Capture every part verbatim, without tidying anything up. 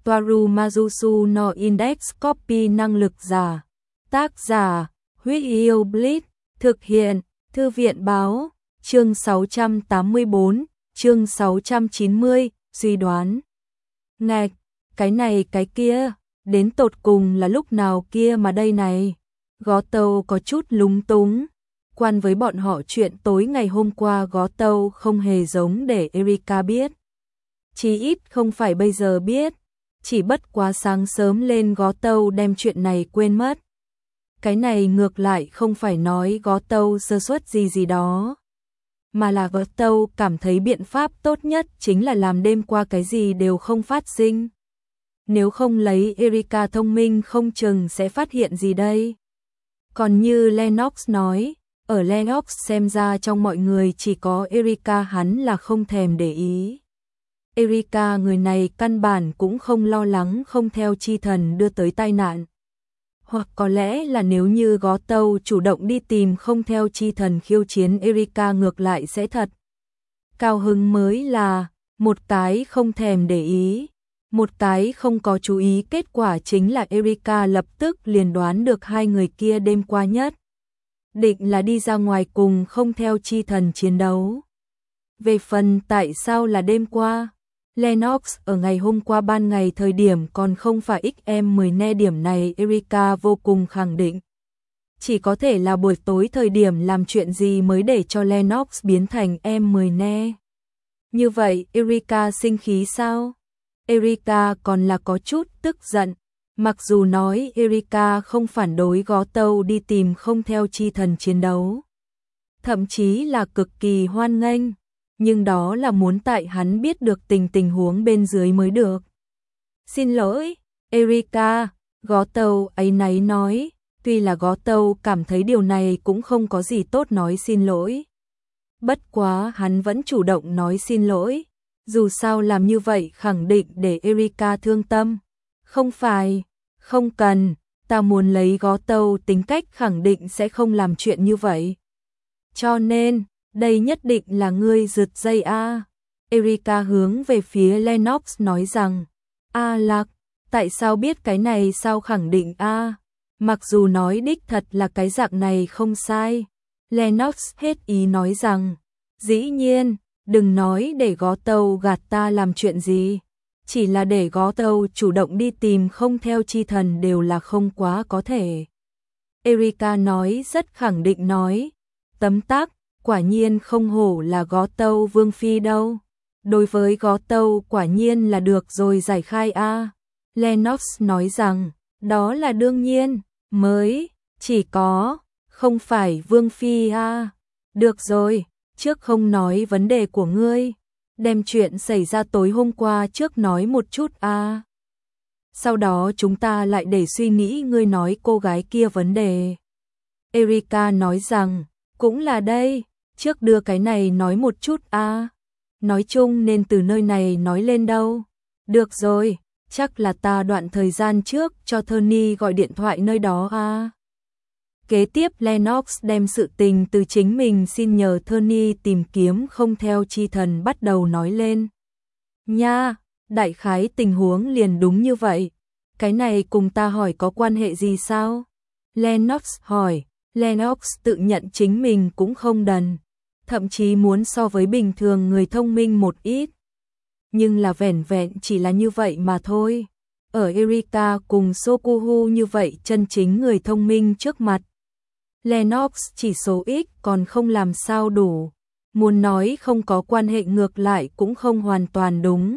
Toaru Majusu no Index Copy năng lực giả. Tác giả, Huyết Yêu Blitz, thực hiện, Thư viện báo, chương sáu trăm tám mươi bốn, chương sáu trăm chín mươi, suy đoán. Ngạch, cái này cái kia, đến tột cùng là lúc nào kia mà đây này. Gó Tâu có chút lúng túng. Quan với bọn họ chuyện tối ngày hôm qua Gó Tâu không hề giống để Erika biết. Chí ít không phải bây giờ biết. Chỉ bất quá sáng sớm lên Gó Tâu đem chuyện này quên mất. Cái này ngược lại không phải nói Gó Tâu sơ suất gì gì đó. Mà là Gó Tâu cảm thấy biện pháp tốt nhất chính là làm đêm qua cái gì đều không phát sinh. Nếu không lấy Erika thông minh không chừng sẽ phát hiện gì đây. Còn như Lennox nói, ở Lennox xem ra trong mọi người chỉ có Erika hắn là không thèm để ý. Erika người này căn bản cũng không lo lắng không theo chi thần đưa tới tai nạn. Hoặc có lẽ là nếu như Gó Tâu chủ động đi tìm không theo chi thần khiêu chiến Erika ngược lại sẽ thật. Cao hứng mới là, một cái không thèm để ý, một cái không có chú ý, kết quả chính là Erika lập tức liền đoán được hai người kia đêm qua nhất. Định là đi ra ngoài cùng không theo chi thần chiến đấu. Về phần tại sao là đêm qua, Lennox ở ngày hôm qua ban ngày thời điểm còn không phải ích em mười ne điểm này Erika vô cùng khẳng định. Chỉ có thể là buổi tối thời điểm làm chuyện gì mới để cho Lennox biến thành em mười ne. Như vậy Erika sinh khí sao? Erika còn là có chút tức giận. Mặc dù nói Erika không phản đối Gó Tâu đi tìm không theo chi thần chiến đấu. Thậm chí là cực kỳ hoan nghênh. Nhưng đó là muốn tại hắn biết được tình tình huống bên dưới mới được. Xin lỗi, Erika, Gó Tâu ấy náy nói. Tuy là Gó Tâu cảm thấy điều này cũng không có gì tốt nói xin lỗi. Bất quá hắn vẫn chủ động nói xin lỗi. Dù sao làm như vậy khẳng định để Erika thương tâm. Không phải, không cần, ta muốn lấy Gó Tâu tính cách khẳng định sẽ không làm chuyện như vậy. Cho nên, đây nhất định là ngươi giật dây a. Erika hướng về phía Lennox nói rằng, a Lạc, tại sao biết cái này sao khẳng định a? Mặc dù nói đích thật là cái dạng này không sai. Lennox hết ý nói rằng, dĩ nhiên, đừng nói để Gó Tâu gạt ta làm chuyện gì. Chỉ là để Gó Tâu chủ động đi tìm không theo chi thần đều là không quá có thể. Erika nói rất khẳng định nói, tấm tắc, quả nhiên không hổ là Gó Tâu vương phi đâu. Đối với Gó Tâu quả nhiên là được rồi giải khai a. Lennox nói rằng, đó là đương nhiên, mới, chỉ có, không phải vương phi a. Được rồi, trước không nói vấn đề của ngươi. Đem chuyện xảy ra tối hôm qua trước nói một chút a. Sau đó chúng ta lại để suy nghĩ ngươi nói cô gái kia vấn đề. Erika nói rằng, cũng là đây, trước đưa cái này nói một chút a. Nói chung nên từ nơi này nói lên đâu. Được rồi, chắc là ta đoạn thời gian trước cho Tony gọi điện thoại nơi đó a. Kế tiếp Lennox đem sự tình từ chính mình xin nhờ Tony tìm kiếm không theo chi thần bắt đầu nói lên. Nha, đại khái tình huống liền đúng như vậy. Cái này cùng ta hỏi có quan hệ gì sao? Lennox hỏi. Lennox tự nhận chính mình cũng không đần. Thậm chí muốn so với bình thường người thông minh một ít. Nhưng là vẻn vẹn chỉ là như vậy mà thôi. Ở Erika cùng Sokuhu như vậy chân chính người thông minh trước mặt. Lennox chỉ số ít còn không làm sao đủ. Muốn nói không có quan hệ ngược lại cũng không hoàn toàn đúng.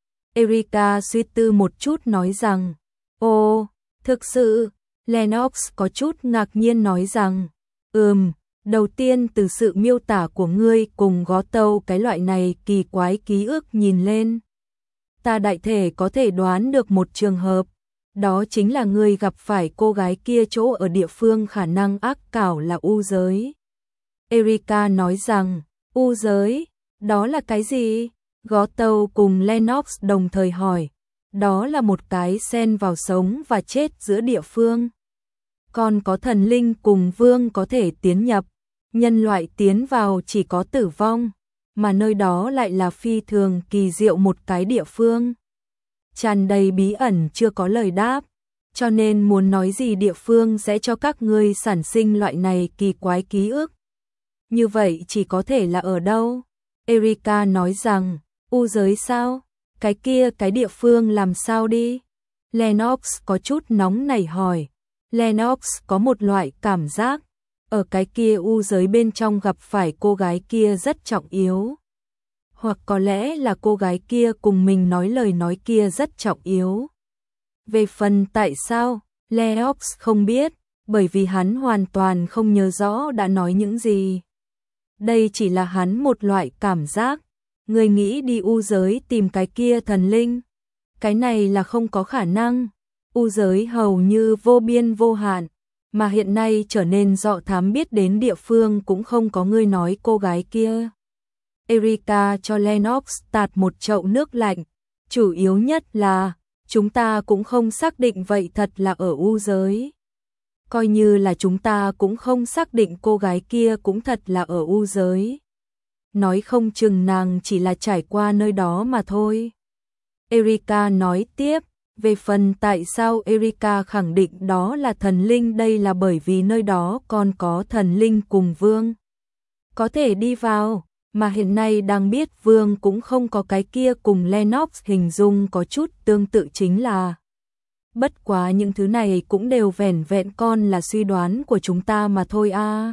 Erika suy tư một chút nói rằng, ồ, thực sự, Lennox có chút ngạc nhiên nói rằng, ừm, đầu tiên từ sự miêu tả của ngươi cùng Gó Tâu cái loại này kỳ quái ký ức nhìn lên. Ta đại thể có thể đoán được một trường hợp. Đó chính là ngươi gặp phải cô gái kia chỗ ở địa phương khả năng ác cảo là u giới. Erika nói rằng, u giới, đó là cái gì? Gó Tâu cùng Lennox đồng thời hỏi. Đó là một cái xen vào sống và chết giữa địa phương. Còn có thần linh cùng vương có thể tiến nhập. Nhân loại tiến vào chỉ có tử vong. Mà nơi đó lại là phi thường kỳ diệu một cái địa phương. tràn đầy bí ẩn chưa có lời đáp, cho nên muốn nói gì địa phương sẽ cho các ngươi sản sinh loại này kỳ quái ký ức. Như vậy chỉ có thể là ở đâu? Erika nói rằng, u giới sao? Cái kia cái địa phương làm sao đi? Lennox có chút nóng nảy hỏi. Lennox có một loại cảm giác, ở cái kia u giới bên trong gặp phải cô gái kia rất trọng yếu. Hoặc có lẽ là cô gái kia cùng mình nói lời nói kia rất trọng yếu. Về phần tại sao, Lennox không biết, bởi vì hắn hoàn toàn không nhớ rõ đã nói những gì. Đây chỉ là hắn một loại cảm giác. Người nghĩ đi u giới tìm cái kia thần linh. Cái này là không có khả năng. U giới hầu như vô biên vô hạn, mà hiện nay trở nên dọ thám biết đến địa phương cũng không có người nói cô gái kia. Erika cho Lennox tạt một chậu nước lạnh. Chủ yếu nhất là, chúng ta cũng không xác định vậy thật là ở u giới. Coi như là chúng ta cũng không xác định cô gái kia cũng thật là ở u giới. Nói không chừng nàng chỉ là trải qua nơi đó mà thôi. Erika nói tiếp, về phần tại sao Erika khẳng định đó là thần linh, đây là bởi vì nơi đó còn có thần linh cùng vương. Có thể đi vào, mà hiện nay đang biết vương cũng không có cái kia cùng Lennox hình dung có chút tương tự chính là. Bất quá những thứ này cũng đều vẻn vẹn con là suy đoán của chúng ta mà thôi a. À.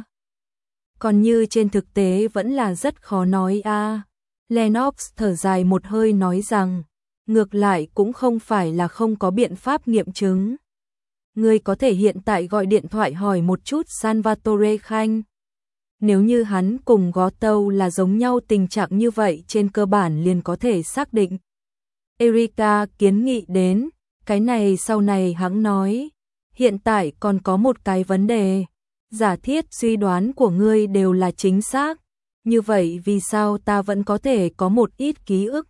Còn như trên thực tế vẫn là rất khó nói a. À. Lennox thở dài một hơi nói rằng, ngược lại cũng không phải là không có biện pháp nghiệm chứng. Ngươi có thể hiện tại gọi điện thoại hỏi một chút Salvatore Khanh. Nếu như hắn cùng Gó Tâu là giống nhau tình trạng như vậy trên cơ bản liền có thể xác định. Erika kiến nghị đến, cái này sau này hắn nói, hiện tại còn có một cái vấn đề. Giả thiết suy đoán của ngươi đều là chính xác, như vậy vì sao ta vẫn có thể có một ít ký ức?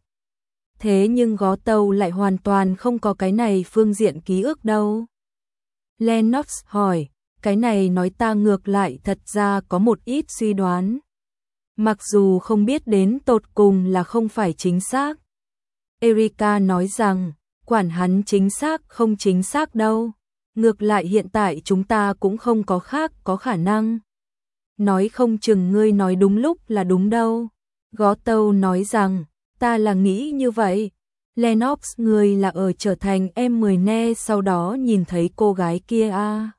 Thế nhưng Gó Tâu lại hoàn toàn không có cái này phương diện ký ức đâu. Lennox hỏi, cái này nói ta ngược lại thật ra có một ít suy đoán. Mặc dù không biết đến tột cùng là không phải chính xác. Erika nói rằng, quản hắn chính xác không chính xác đâu. Ngược lại hiện tại chúng ta cũng không có khác có khả năng. Nói không chừng ngươi nói đúng lúc là đúng đâu. Gó Tâu nói rằng, ta là nghĩ như vậy. Lennox ngươi là ở trở thành em mười ne sau đó nhìn thấy cô gái kia à.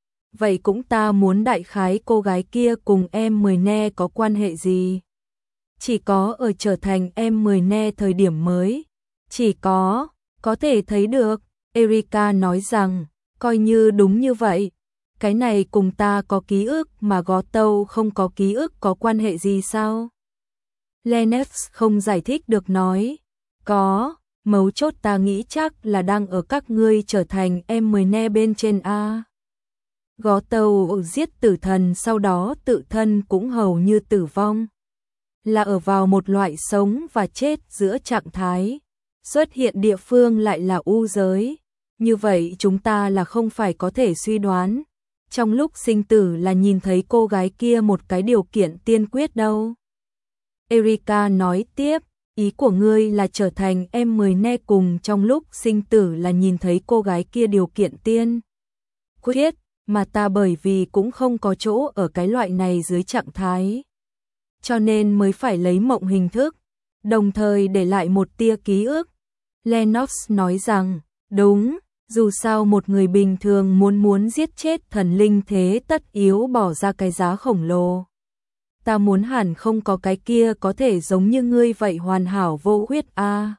Vậy cũng ta muốn đại khái cô gái kia cùng em mười ne có quan hệ gì? Chỉ có ở trở thành em mười ne thời điểm mới. Chỉ có, có thể thấy được. Erika nói rằng, coi như đúng như vậy. Cái này cùng ta có ký ức mà Gó Tâu không có ký ức có quan hệ gì sao? Lennox không giải thích được nói. Có, mấu chốt ta nghĩ chắc là đang ở các ngươi trở thành em mười ne bên trên A. Gó Tâu giết tử thần sau đó tự thân cũng hầu như tử vong. Là ở vào một loại sống và chết giữa trạng thái. Xuất hiện địa phương lại là u giới. Như vậy chúng ta là không phải có thể suy đoán. Trong lúc sinh tử là nhìn thấy cô gái kia một cái điều kiện tiên quyết đâu. Erika nói tiếp, ý của ngươi là trở thành em mười ne cùng trong lúc sinh tử là nhìn thấy cô gái kia điều kiện tiên quyết, mà ta bởi vì cũng không có chỗ ở cái loại này dưới trạng thái. Cho nên mới phải lấy mộng hình thức, đồng thời để lại một tia ký ức. Lennox nói rằng, đúng, dù sao một người bình thường muốn muốn giết chết thần linh thế tất yếu bỏ ra cái giá khổng lồ. Ta muốn hẳn không có cái kia có thể giống như ngươi vậy hoàn hảo vô khuyết a. À.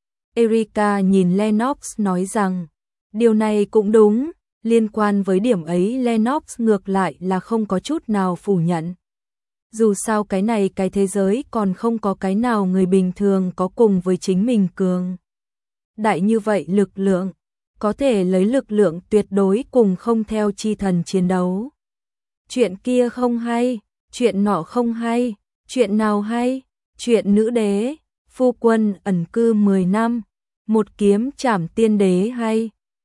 Erika nhìn Lennox nói rằng, điều này cũng đúng, liên quan với điểm ấy Lennox ngược lại là không có chút nào phủ nhận. Dù sao cái này cái thế giới còn không có cái nào người bình thường có cùng với chính mình cường. Đại như vậy lực lượng, có thể lấy lực lượng tuyệt đối cùng không theo chi thần chiến đấu. Chuyện kia không hay, chuyện nọ không hay, chuyện nào hay, chuyện nữ đế, phu quân ẩn cư mười năm, một kiếm trảm tiên đế hay.